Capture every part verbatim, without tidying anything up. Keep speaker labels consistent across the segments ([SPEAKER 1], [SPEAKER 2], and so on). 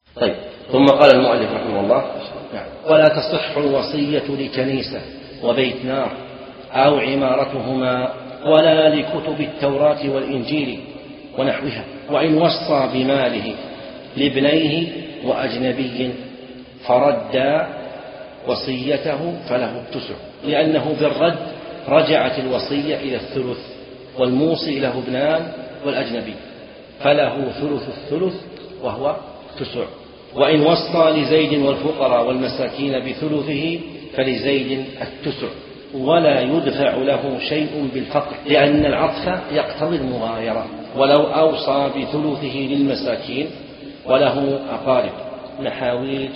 [SPEAKER 1] طيب، ثم قال المؤلف رحمه الله: ولا تصح الوصية لكنيسة وبيت نار أو عمارتهما ولا لكتب التوراة والإنجيل ونحوها، وإن وصى بماله لابنيه وأجنبي فرد وصيته فله التسع، لأنه بالرد رجعت الوصية إلى الثلث، والموصي له ابنان والأجنبي فله ثلث الثلث وهو تسع. وإن وصى لزيد والفقراء والمساكين بثلثه فلزيد التسع، ولا يدفع له شيء بالفقر، لأن العطف يقتضي المغايرة. ولو أوصى بثلثه للمساكين وله أقارب محاويج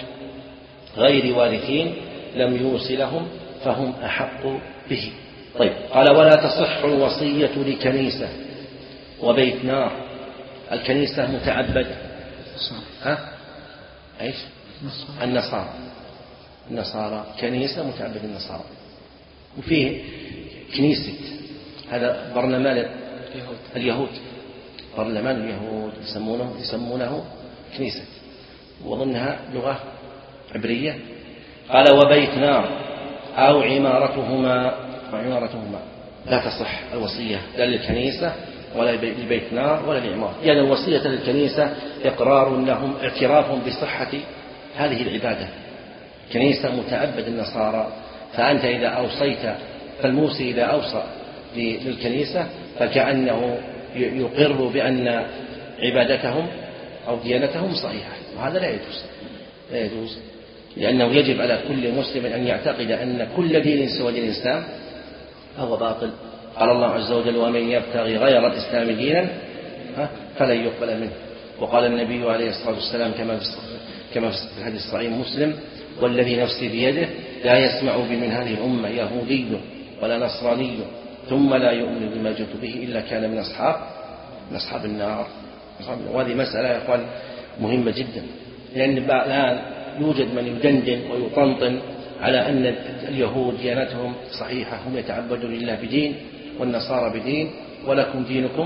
[SPEAKER 1] غير وارثين لم يوص لهم فهم أحق به. طيب، قال: ولا تصح الوصية لكنيسة وبيت نار. الكنيسة متعبد ها؟ ايش؟ النصارى. النصارى كنيسة متعبد النصارى، وفيه كنيسة، هذا برلمان اليهود، برلمان اليهود يسمونه يسمونه كنيسة، وظنها لغة عبرية. قال: وبيت نار أو عمارتهما وعمارتهما لا تصح الوصية لا للكنيسة ولا لبيت نار ولا للعمارة، لأن يعني الوصية للكنيسة إقرار لهم، اعتراف بصحة هذه العبادة. كنيسة متعبد النصارى، فأنت إذا أوصيت، فالموصي إذا أوصى للكنيسة فكأنه يقر بأن عبادتهم أو ديانتهم صحيحة، وهذا لا يجوز لا يجوز لأنه يجب على كل مسلم أن يعتقد أن كل دين سوى دين الإسلام فهو باطل. قال الله عز وجل: ومن يبتغي غير الإسلام دينا فلن يقبل منه. وقال النبي عليه الصلاة والسلام كما في الحديث الصحيح مسلم: والذي نفسي بيده لا يسمع بي من هذه الأمة يهودي ولا نصراني ثم لا يؤمن بما جئت به إلا كان من أصحاب من أصحاب النار. وهذه مسألة يا أخوان مهمة جدا، لأن الآن يوجد من يدندن ويطنطن على أن اليهود ديانتهم صحيحة، هم يتعبدون لله بدين والنصارى بدين ولكم دينكم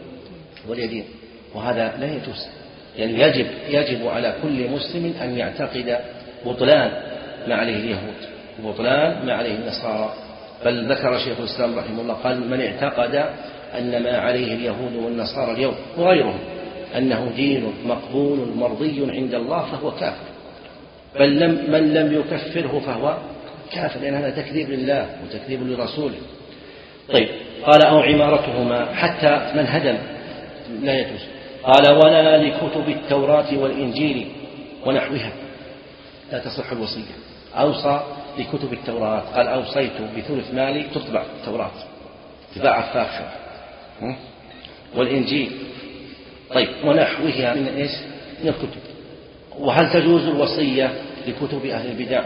[SPEAKER 1] ولي دين، وهذا لا يجوز. يعني يجب يجب على كل مسلم أن يعتقد بطلان ما عليه اليهود وبطلان ما عليه النصارى. بل ذكر شيخ الإسلام رحمه الله قال: من اعتقد أن ما عليه اليهود والنصارى اليوم وغيرهم أنه دين مقبول مرضي عند الله فهو كافر، بل لم من لم يكفره فهو كافر، لأن هذا تكذيب لله وتكذيب لرسوله. طيب، قال: أو عمارتهما، حتى من هدم لا يجوز. قال: ولا لكتب التوراة والإنجيل ونحوها لا تصح الوصية. أوصى لكتب التوراة، قال: أوصيت بثلث مالي تطبع التوراة تباع فاخر، والإنجيل. طيب، ونحوها من إيش؟ من الكتب. وهل تجوز الوصية لكتب أهل البدع؟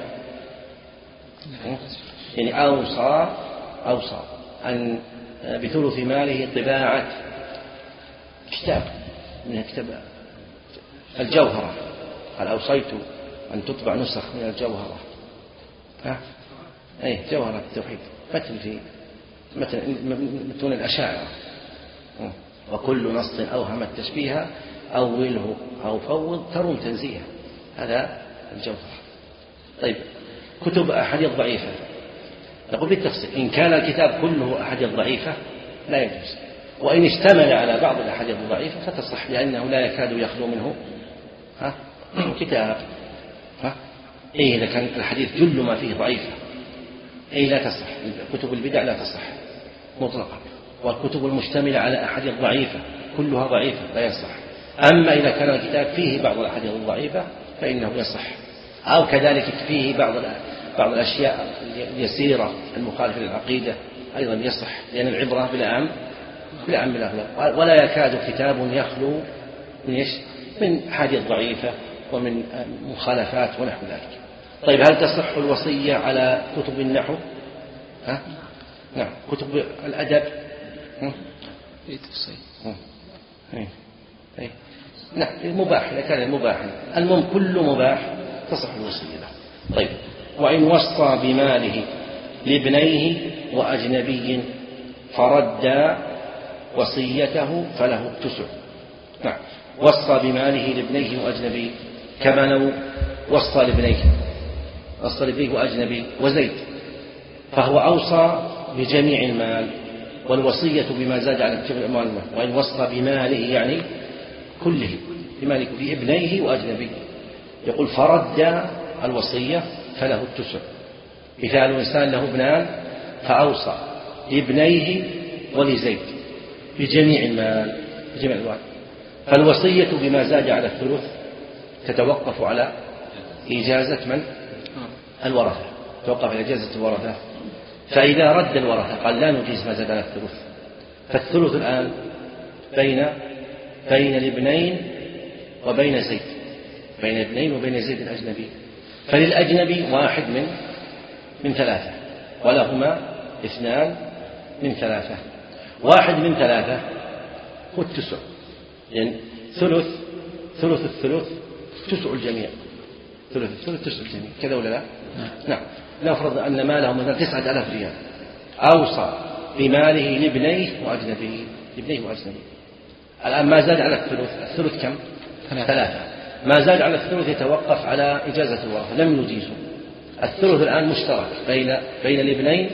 [SPEAKER 1] يعني أوصى أوصى أن بثلث ماله طباعة كتاب من كتاب الجوهرة، قال: أوصيت أن تطبع نسخ من الجوهرة، ها؟ أي جوهرة التوحيد، متن في متن متون الأشاعرة، وكل نص أوهم التشبيه أوله أو فوض تروم تنزيه، هذا الجوهرة. طيب، كتب أحاديث ضعيفة، نقول بالتفصيل: إن كان الكتاب كله أحاديث ضعيفة لا يجوز، وإن اشتمل على بعض الأحاديث الضعيفة فتصح، لأنه لا يكاد يخلو منه ها كتاب. ها إيه إذا كان الحديث جل ما فيه ضعيفة إيه لا تصح. كتب البدع لا تصح مطلقا، والكتب المشتملة على أحاديث ضعيفة كلها ضعيفة لا يصح. أما إذا كان الكتاب فيه بعض الأحاديث الضعيفة فإنه يصح، أو كذلك فيه بعض بعض الأشياء اليسيرة المخالفة للعقيدة أيضا يصح، لأن العبرة بالأعم بالأعم بالأغلب. ولا يكاد كتاب يخلو من إيش؟ من أحاديث ضعيفة ومن مخالفات ونحو ذلك. طيب، هل تصح الوصية على كتب النحو؟ ها؟ نعم. كتب الأدب؟
[SPEAKER 2] اي تفصيل.
[SPEAKER 1] اي اي نعم، مباح إذا كان مباحا، المهم كل مباح تصح الوصية له. طيب، وإن وصى بماله لابنيه وأجنبي فرد وصيته فله التسع. نعم، وصى بماله لابنيه وأجنبي كما لو وصى لابنيه وصى لابنيه وأجنبي وزيد، فهو أوصى بجميع المال، والوصية بما زاد على الأموال، وإن وصى بماله يعني كله، بماله كله ابنيه وأجنبي. يقول فرد الوصية فله التسع. مثال إنسان له ابنان فأوصى لابنيه ولزيد بجميع المال بجميع الأموال، فالوصية بما زاد على الثلث تتوقف على إجازة من؟ الورثة، توقف على إجازة الورثة. فإذا رد الورثة قال لا نجيز ما زاد على الثلث، فالثلث الآن بين بين الابنين وبين زيد، بين الابنين وبين زيد الأجنبي. فللأجنبي واحد من من ثلاثة، ولهما اثنان من ثلاثة. واحد من ثلاثة هو التسع، يعني ثلث ثلث الثلث تسع الجميع، ثلث الثلث تسع الجميع، كذا ولا لا؟ نعم. نفرض أن ماله مثلا تسعة آلاف ريال، أوصى بماله لابنيه وأجنبيه، لابنيه وأجنبيه. الآن ما زاد على الثلث، الثلث كم؟ ثلاثة. ما زاد على الثلث يتوقف على إجازة الورثة، لم يجيزه. الثلث الآن مشترك بين بين الابنين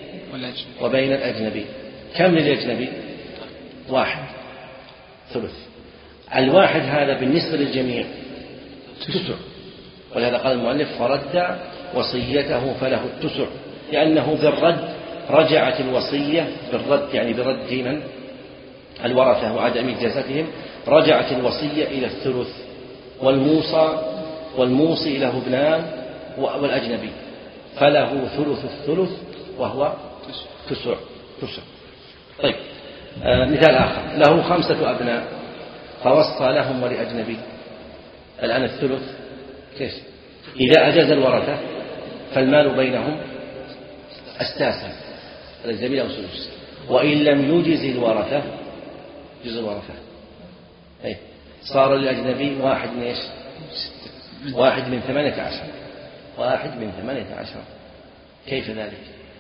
[SPEAKER 1] وبين الأجنبي. كم للأجنبي؟ واحد ثلث. الواحد هذا بالنسبة للجميع تسع، ولهذا قال المؤلف فرد وصيته فله التسع، لأنه بالرد رجعت الوصية، بالرد يعني برد من الورثة وعدم إجازتهم، رجعت الوصية إلى الثلث، والموصى والموصي له ابنان والأجنبي فله ثلث الثلث وهو تسع تسع. طيب آه مثال آخر، له خمسة أبناء فوصى لهم ولأجنبي. الآن الثلث كيف؟ إذا أجاز الورثة فالمال بينهم أستاسا الأجنبي أو سدس، وإن لم يجز الورثة جزء الورثة أي صار للأجنبي واحد من إيش؟ واحد من ثمانية عشر، واحد من ثمانية عشر. كيف ذلك؟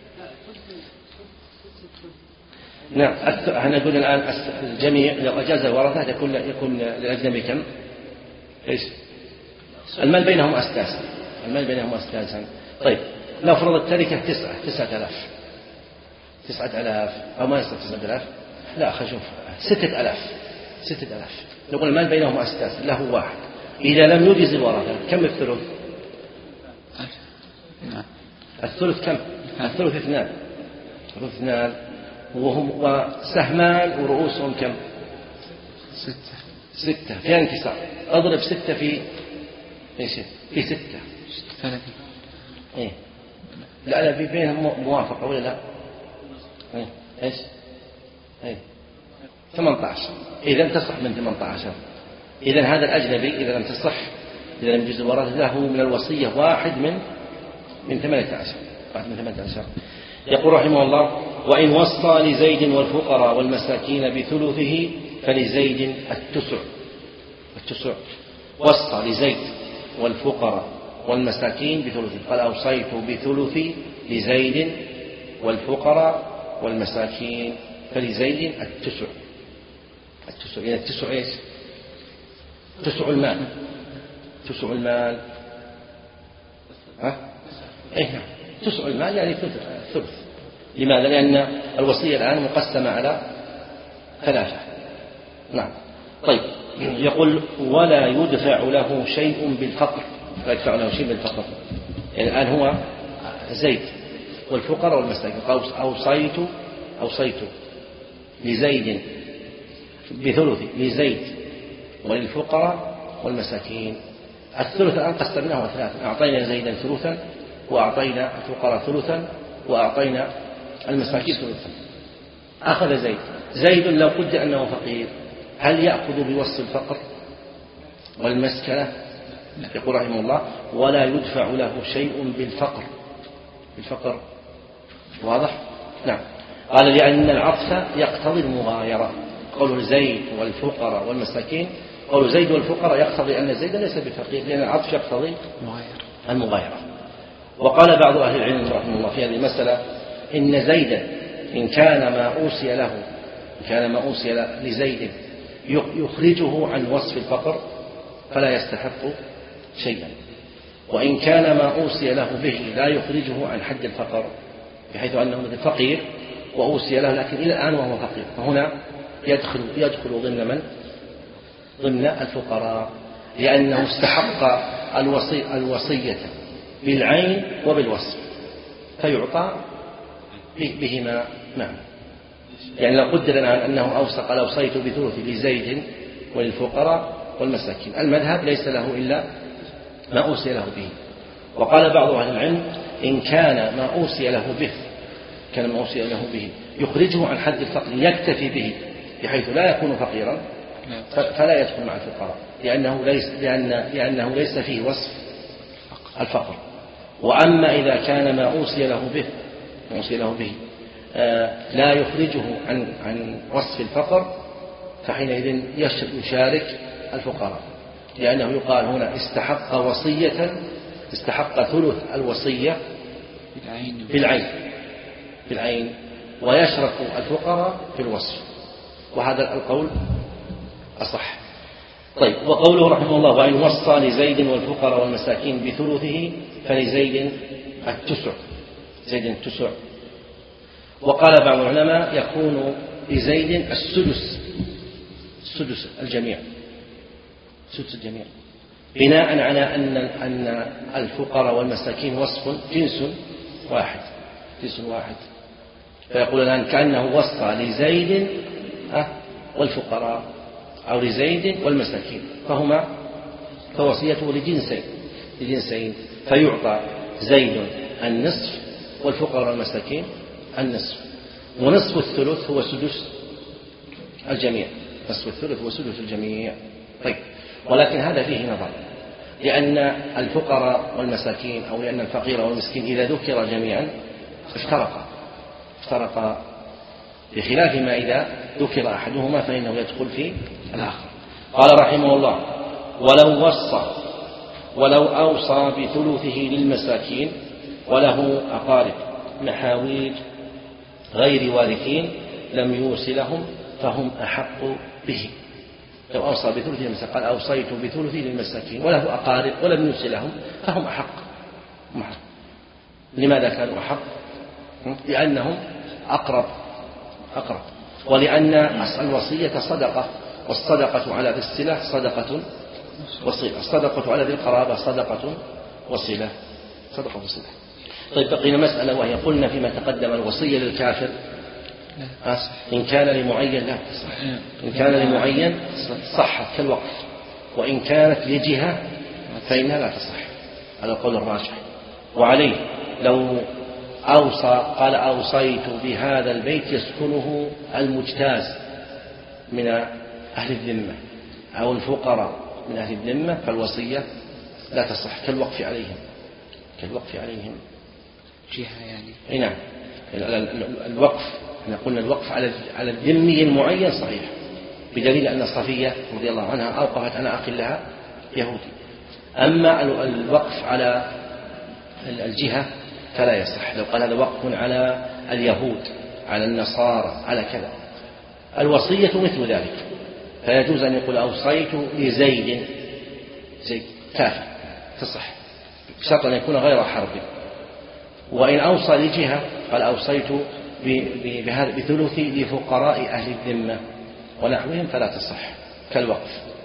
[SPEAKER 1] نعم. احنا نقول الآن الجميع لو أجاز الورثة يكون يكون للأجنبي كم؟ إيش؟ المال بينهم أستاسا، المال بينهم أستاسا. طيب لو فرض التركة تسعة تسعة آلاف تسعة آلاف أو ما يصير تسعة آلاف، لا خشوف ستة آلاف ستة آلاف. نقول المال بينهم أستاسا، له واحد. إذا لم يجز الورثة كم الثلث؟ الثلث كم؟ الثلث اثنان، الثلث اثنان وهم وسهمان ورؤوسهم كم؟ ستة ستة في انكسار. أضرب ستة في إيش؟ في ستة ثلاثين. إيه لا لا في بينهم موافقة ولا لا؟ إيه إيش؟ إيه ثمانية عشر. إذا تصح من ثمانية عشر. إذا هذا الأجنبي إذا لم تصح، إذا لم يجوز الورثة له من الوصية واحد من من ثمانية عشر، واحد من ثمانية عشر. يقول رحمه الله: وإن وصى لزيد والفقراء والمساكين بثلثه فلزيد التسع. التسع وصى لزيد والفقراء والمساكين بثلثه، قال أوصيت بثلث لزيد والفقراء والمساكين فلزيد التسع. التسع يعني التسع إيش؟ تسع المال، تسع المال ها؟ إيه تسع المال يعني ثلث. لماذا؟ لأن الوصية الآن مقسمة على ثلاثة. نعم. طيب يقول: ولا يدفع له شيء بالفقر، لا يدفع له شيء بالفقر. يعني الآن هو زيد والفقراء والمساكين، أوصيت أوصيت لزيد بثلث لزيد وللفقراء والمساكين. الثلث الآن قسمناه ثلاثة، أعطينا زيدا ثلثا، وأعطينا الفقراء ثلثا، وأعطينا المساكين ثلثا. أخذ زيد زيد لو قدر أنه فقير، هل يأخذ بوصف الفقر والمسكنة؟ يقول رحمه الله: ولا يدفع له شيء بالفقر. بالفقر واضح؟ نعم. قال: لأن العطف يقتضي المغايرة. قول زيد والفقراء والمساكين، قول زيد والفقراء يقتضي أن زيد ليس بفقير، لأن العطف يقتضي المغايرة. وقال بعض أهل العلم رحمه الله في هذه المسألة: إن زيدا إن كان ما أوصي له إن كان ما أوصي لزيد يخرجه عن وصف الفقر فلا يستحق شيئا. وإن كان ما أوصي له به لا يخرجه عن حد الفقر، بحيث أنه مثل فقير وأوصي له لكن إلى الآن وهو فقير، فهنا يدخل يدخل ضمن من؟ ضمن الفقراء، لأنه استحق الوصي الوصية بالعين وبالوصف فيعطى بهما معا. يعني لو قدر أنه أوصى قال أوصيت بثلث لزيد وللفقراء والمساكين، المذهب ليس له إلا ما أوصي له به. وقال بعض أهل العلم إن كان ما أوصي له به كان ما أوصي له به يخرجه عن حد الفقر يكتفي به بحيث لا يكون فقيرا فلا يدخل مع الفقراء، لأنه ليس لأن لأنه ليس فيه وصف الفقر. وأما إذا كان ما أوصي له به ما أوصي له به آه لا يخرجه عن عن وصف الفقر فحينئذ يشارك الفقراء، لأنه يقال هنا استحق وصية استحق ثلث الوصية بالعين بالعين ويشرك الفقراء في الوصف، وهذا القول أصح. طيب، وقوله رحمه الله وإن وصى لزيد والفقراء والمساكين بثلثه فلزيد التسع زيد التسع. وقال بعض العلماء يكون لزيد السدس السدس الجميع سدس الجميع بناء على أن أن الفقراء والمساكين وصف جنس واحد جنس واحد فيقول الآن كأنه وصى لزيد والفقراء أو لزيد والمساكين فهما فوصيته لجنسين لجنسين فيعطى زيد النصف والفقراء والمساكين النصف، ونصف الثلث هو سدس الجميع نصف الثلث هو سدس الجميع. طيب، ولكن هذا فيه نظر، لأن الفقراء والمساكين أو لأن الفقير والمسكين إذا ذكر جميعا افترقا افترقا بخلاف ما إذا ذكر أحدهما فإنه يدخل في الآخر. قال رحمه الله ولو وصى ولو أوصى بثلثه للمساكين وله أقارب محاويج غير وارثين لم يوص لهم فهم أحق به. لو أوصى بثلثه للمساكين قال أوصيت بثلثه للمساكين وله أقارب ولم يوص لهم فهم أحق. لماذا كانوا أحق؟ لأنهم أقرب أقرب ولأن الوصية صدقة، والصدقة على ذي الصلة صدقة وصلة، الصدقة على ذي القرابة صدقة وصلة صدقة وصلة. طيب، بقينا مسألة وهي قلنا فيما تقدم الوصية للكافر إن كان لمعين لا تصح، إن كان لمعين صحت كالوقف، وإن كانت لجهة فإنها لا تصح، هذا القول الراجح. وعليه لو أوصى قال أوصيت بهذا البيت يسكنه المجتاز من أهل الذمة أو الفقراء من أهل الذمة فالوصية لا تصح كالوقف عليهم كالوقف عليهم
[SPEAKER 2] جهة يعني.
[SPEAKER 1] نعم، الوقف احنا قلنا الوقف على على الذمي المعين صحيح، بدليل أن صفية رضي الله عنها أوقفت على أخ لها يهودي. أما الوقف على الجهة فلا يصح، لو قال هذا وقف على اليهود على النصارى على كذا. الوصية مثل ذلك، فيجوز أن يقول أوصيت لزيد زيد كافر تصح بشرط أن يكون غير حرب. وإن أوصى لجهة قال أوصيت بثلثي لفقراء أهل الذمة ونحوهم فلا تصح كالوقف.